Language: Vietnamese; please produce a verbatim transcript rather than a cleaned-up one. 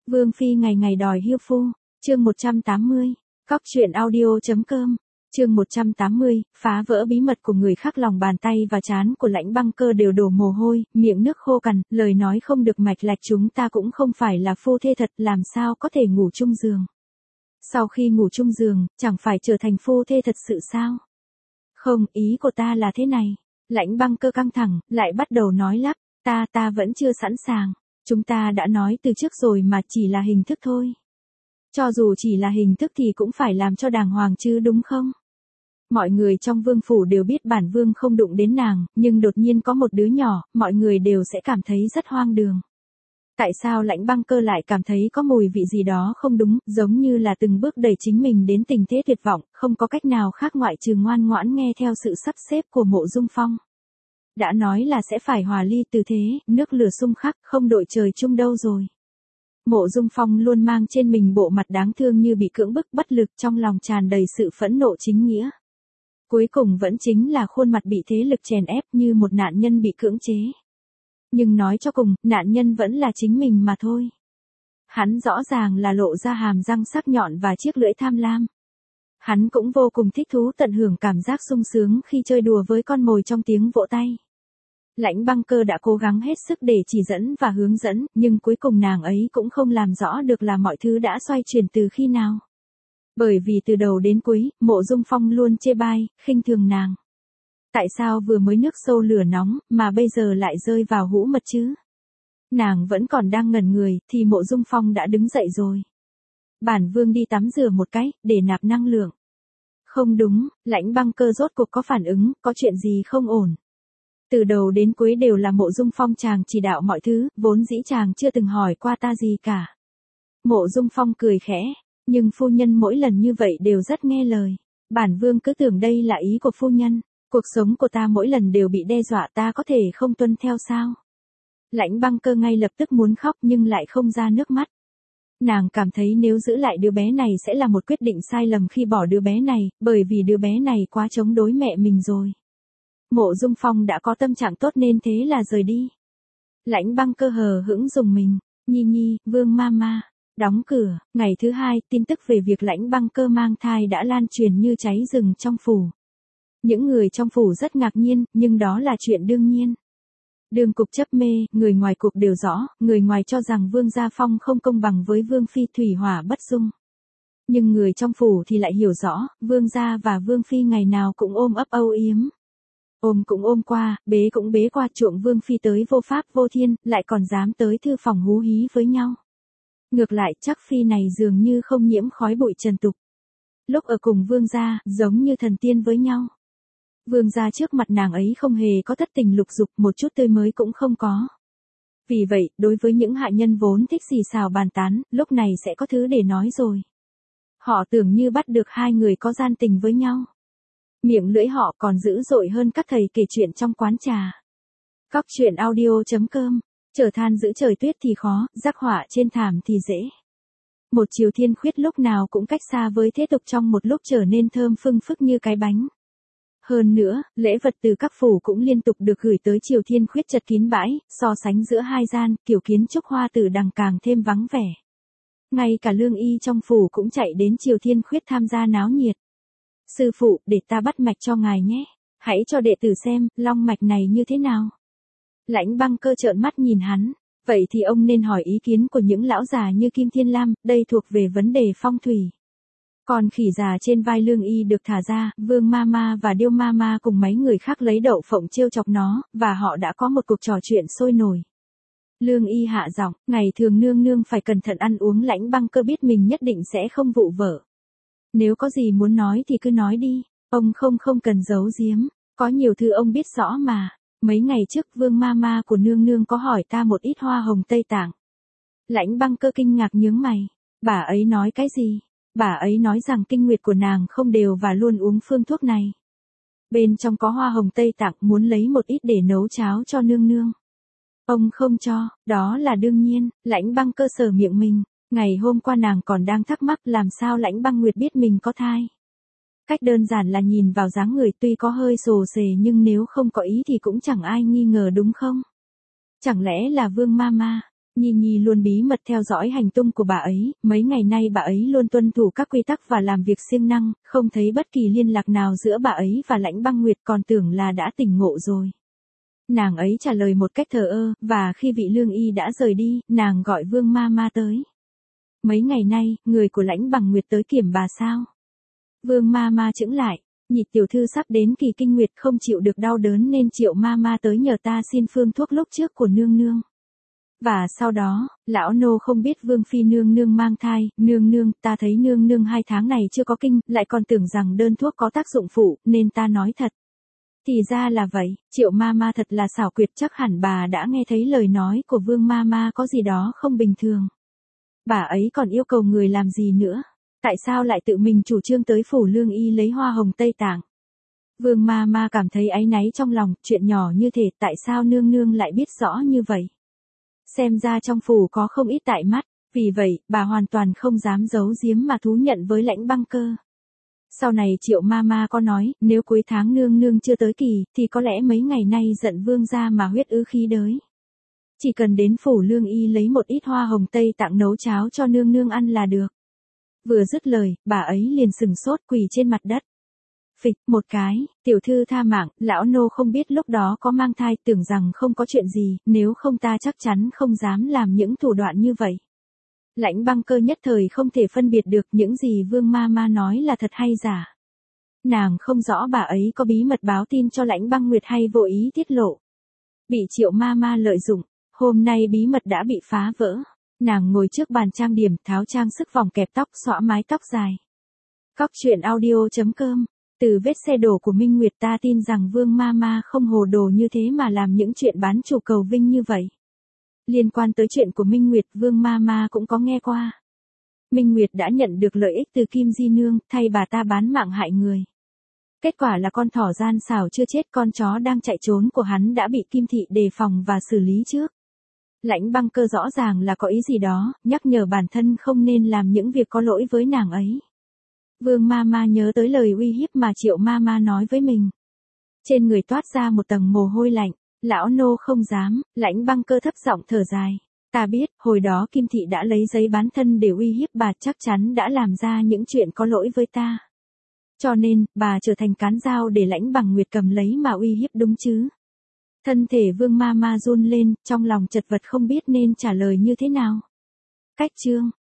Vương Phi ngày ngày đòi hiêu phu, chương một trăm tám mươi, cóc truyện audio.com, chương một trăm tám mươi, phá vỡ bí mật của người khác. Lòng bàn tay và trán của Lãnh Băng Cơ đều đổ mồ hôi, miệng nước khô cằn, lời nói không được mạch lạch. Chúng ta cũng không phải là phu thê thật, làm sao có thể ngủ chung giường. Sau khi ngủ chung giường, chẳng phải trở thành phu thê thật sự sao? Không, ý của ta là thế này. Lãnh Băng Cơ căng thẳng, lại bắt đầu nói lắp, ta, ta vẫn chưa sẵn sàng. Chúng ta đã nói từ trước rồi mà, chỉ là hình thức thôi. Cho dù chỉ là hình thức thì cũng phải làm cho đàng hoàng chứ đúng không? Mọi người trong vương phủ đều biết bản vương không đụng đến nàng, nhưng đột nhiên có một đứa nhỏ, mọi người đều sẽ cảm thấy rất hoang đường. Tại sao Lãnh Băng Cơ lại cảm thấy có mùi vị gì đó không đúng, giống như là từng bước đẩy chính mình đến tình thế tuyệt vọng, không có cách nào khác ngoại trừ ngoan ngoãn nghe theo sự sắp xếp của Mộ Dung Phong. Đã nói là sẽ phải hòa ly từ thế, nước lửa xung khắc, không đội trời chung đâu rồi. Mộ Dung Phong luôn mang trên mình bộ mặt đáng thương như bị cưỡng bức bất lực, trong lòng tràn đầy sự phẫn nộ chính nghĩa. Cuối cùng vẫn chính là khuôn mặt bị thế lực chèn ép như một nạn nhân bị cưỡng chế. Nhưng nói cho cùng, nạn nhân vẫn là chính mình mà thôi. Hắn rõ ràng là lộ ra hàm răng sắc nhọn và chiếc lưỡi tham lam. Hắn cũng vô cùng thích thú tận hưởng cảm giác sung sướng khi chơi đùa với con mồi trong tiếng vỗ tay. Lãnh Băng Cơ đã cố gắng hết sức để chỉ dẫn và hướng dẫn, nhưng cuối cùng nàng ấy cũng không làm rõ được là mọi thứ đã xoay chuyển từ khi nào. Bởi vì từ đầu đến cuối, Mộ Dung Phong luôn chê bai, khinh thường nàng. Tại sao vừa mới nước sâu lửa nóng, mà bây giờ lại rơi vào hũ mật chứ? Nàng vẫn còn đang ngẩn người, thì Mộ Dung Phong đã đứng dậy rồi. Bản vương đi tắm rửa một cái, để nạp năng lượng. Không đúng, Lãnh Băng Cơ rốt cuộc có phản ứng, có chuyện gì không ổn. Từ đầu đến cuối đều là Mộ Dung Phong chàng chỉ đạo mọi thứ, vốn dĩ chàng chưa từng hỏi qua ta gì cả. Mộ Dung Phong cười khẽ, nhưng phu nhân mỗi lần như vậy đều rất nghe lời. Bản vương cứ tưởng đây là ý của phu nhân. Cuộc sống của ta mỗi lần đều bị đe dọa, ta có thể không tuân theo sao? Lãnh Băng Cơ ngay lập tức muốn khóc nhưng lại không ra nước mắt. Nàng cảm thấy nếu giữ lại đứa bé này sẽ là một quyết định sai lầm khi bỏ đứa bé này, bởi vì đứa bé này quá chống đối mẹ mình rồi. Mộ Dung Phong đã có tâm trạng tốt nên thế là rời đi. Lãnh Băng Cơ hờ hững dùng mình, Nhi Nhi, Vương Mama. Đóng cửa, ngày thứ hai, tin tức về việc Lãnh Băng Cơ mang thai đã lan truyền như cháy rừng trong phủ. Những người trong phủ rất ngạc nhiên, nhưng đó là chuyện đương nhiên. Đường cục chấp mê, người ngoài cục đều rõ, người ngoài cho rằng Vương Gia Phong không công bằng với Vương Phi thủy hỏa bất dung. Nhưng người trong phủ thì lại hiểu rõ, Vương Gia và Vương Phi ngày nào cũng ôm ấp âu yếm. Ôm cũng ôm qua, bế cũng bế qua, chuộng Vương Phi tới vô pháp vô thiên, lại còn dám tới thư phòng hú hí với nhau. Ngược lại, chắc Phi này dường như không nhiễm khói bụi trần tục. Lúc ở cùng Vương Gia, giống như thần tiên với nhau. Vương Gia trước mặt nàng ấy không hề có thất tình lục dục, một chút tươi mới cũng không có. Vì vậy, đối với những hạ nhân vốn thích xì xào bàn tán, lúc này sẽ có thứ để nói rồi. Họ tưởng như bắt được hai người có gian tình với nhau. Miệng lưỡi họ còn dữ dội hơn các thầy kể chuyện trong quán trà. Cóc truyện audio.com, trở than giữ trời tuyết thì khó, rắc họa trên thảm thì dễ. Một chiều thiên khuyết lúc nào cũng cách xa với thế tục, trong một lúc trở nên thơm phưng phức như cái bánh. Hơn nữa, lễ vật từ các phủ cũng liên tục được gửi tới Triều Thiên Khuyết chật kín bãi, so sánh giữa hai gian, kiểu kiến trúc hoa tử đằng càng thêm vắng vẻ. Ngay cả lương y trong phủ cũng chạy đến Triều Thiên Khuyết tham gia náo nhiệt. Sư phụ, để ta bắt mạch cho ngài nhé. Hãy cho đệ tử xem, long mạch này như thế nào. Lãnh Băng Cơ trợn mắt nhìn hắn. Vậy thì ông nên hỏi ý kiến của những lão già như Kim Thiên Lam, đây thuộc về vấn đề phong thủy. Còn khỉ già trên vai lương y được thả ra, Vương Mama và Điêu Mama cùng mấy người khác lấy đậu phộng trêu chọc nó, và họ đã có một cuộc trò chuyện sôi nổi. Lương y hạ giọng, ngày thường nương nương phải cẩn thận ăn uống. Lãnh Băng Cơ biết mình nhất định sẽ không vụ vỡ. Nếu có gì muốn nói thì cứ nói đi, ông không không cần giấu giếm, có nhiều thứ ông biết rõ mà. Mấy ngày trước Vương Mama của nương nương có hỏi ta một ít hoa hồng Tây Tạng. Lãnh Băng Cơ kinh ngạc nhướng mày, bà ấy nói cái gì? Bà ấy nói rằng kinh nguyệt của nàng không đều và luôn uống phương thuốc này. Bên trong có hoa hồng Tây Tạng, muốn lấy một ít để nấu cháo cho nương nương. Ông không cho, đó là đương nhiên. Lãnh Băng Cơ sờ miệng mình, ngày hôm qua nàng còn đang thắc mắc làm sao Lãnh Băng Nguyệt biết mình có thai. Cách đơn giản là nhìn vào dáng người tuy có hơi xồ xề nhưng nếu không có ý thì cũng chẳng ai nghi ngờ đúng không? Chẳng lẽ là Vương Mama? Nhi Nhi luôn bí mật theo dõi hành tung của bà ấy, mấy ngày nay bà ấy luôn tuân thủ các quy tắc và làm việc siêng năng, không thấy bất kỳ liên lạc nào giữa bà ấy và Lãnh Băng Nguyệt, còn tưởng là đã tỉnh ngộ rồi. Nàng ấy trả lời một cách thờ ơ, và khi vị lương y đã rời đi, nàng gọi Vương Ma Ma tới. Mấy ngày nay, người của Lãnh Bằng Nguyệt tới kiểm bà sao? Vương Ma Ma chững lại, Nhị tiểu thư sắp đến kỳ kinh nguyệt không chịu được đau đớn nên Triệu Ma Ma tới nhờ ta xin phương thuốc lúc trước của nương nương. Và sau đó, lão nô không biết Vương Phi nương nương mang thai, nương nương, ta thấy nương nương hai tháng này chưa có kinh, lại còn tưởng rằng đơn thuốc có tác dụng phụ, nên ta nói thật. Thì ra là vậy, Triệu Ma Ma thật là xảo quyệt, chắc hẳn bà đã nghe thấy lời nói của Vương Ma Ma có gì đó không bình thường. Bà ấy còn yêu cầu người làm gì nữa? Tại sao lại tự mình chủ trương tới phủ lương y lấy hoa hồng Tây Tạng? Vương Ma Ma cảm thấy áy náy trong lòng, chuyện nhỏ như thế tại sao nương nương lại biết rõ như vậy? Xem ra trong phủ có không ít tại mắt, vì vậy, bà hoàn toàn không dám giấu giếm mà thú nhận với Lãnh Băng Cơ. Sau này Triệu Ma Ma có nói, nếu cuối tháng nương nương chưa tới kỳ, thì có lẽ mấy ngày nay giận vương gia mà huyết ứ khí đới. Chỉ cần đến phủ lương y lấy một ít hoa hồng Tây Tạng nấu cháo cho nương nương ăn là được. Vừa dứt lời, bà ấy liền sừng sốt quỳ trên mặt đất. Phịch, một cái, tiểu thư tha mạng, lão nô không biết lúc đó có mang thai, tưởng rằng không có chuyện gì, nếu không ta chắc chắn không dám làm những thủ đoạn như vậy. Lãnh Băng Cơ nhất thời không thể phân biệt được những gì Vương Ma Ma nói là thật hay giả. Nàng không rõ bà ấy có bí mật báo tin cho Lãnh Băng Nguyệt hay vô ý tiết lộ. Bị Triệu Ma Ma lợi dụng, hôm nay bí mật đã bị phá vỡ. Nàng ngồi trước bàn trang điểm, tháo trang sức vòng kẹp tóc, xõa mái tóc dài. Cóc truyện audio chấm com. Từ vết xe đổ của Minh Nguyệt ta tin rằng Vương Ma Ma không hồ đồ như thế mà làm những chuyện bán chủ cầu vinh như vậy. Liên quan tới chuyện của Minh Nguyệt, Vương Ma Ma cũng có nghe qua. Minh Nguyệt đã nhận được lợi ích từ Kim Di Nương, thay bà ta bán mạng hại người. Kết quả là con thỏ gian xảo chưa chết, con chó đang chạy trốn của hắn đã bị Kim Thị đề phòng và xử lý trước. Lãnh Băng Cơ rõ ràng là có ý gì đó, nhắc nhở bản thân không nên làm những việc có lỗi với nàng ấy. Vương Ma Ma nhớ tới lời uy hiếp mà Triệu Ma Ma nói với mình. Trên người toát ra một tầng mồ hôi lạnh, lão nô không dám, Lãnh Băng Cơ thấp giọng thở dài. Ta biết, hồi đó Kim Thị đã lấy giấy bán thân để uy hiếp bà, chắc chắn đã làm ra những chuyện có lỗi với ta. Cho nên, bà trở thành cán dao để Lãnh Bằng Nguyệt cầm lấy mà uy hiếp đúng chứ. Thân thể Vương Ma Ma run lên, trong lòng chật vật không biết nên trả lời như thế nào. Cách chương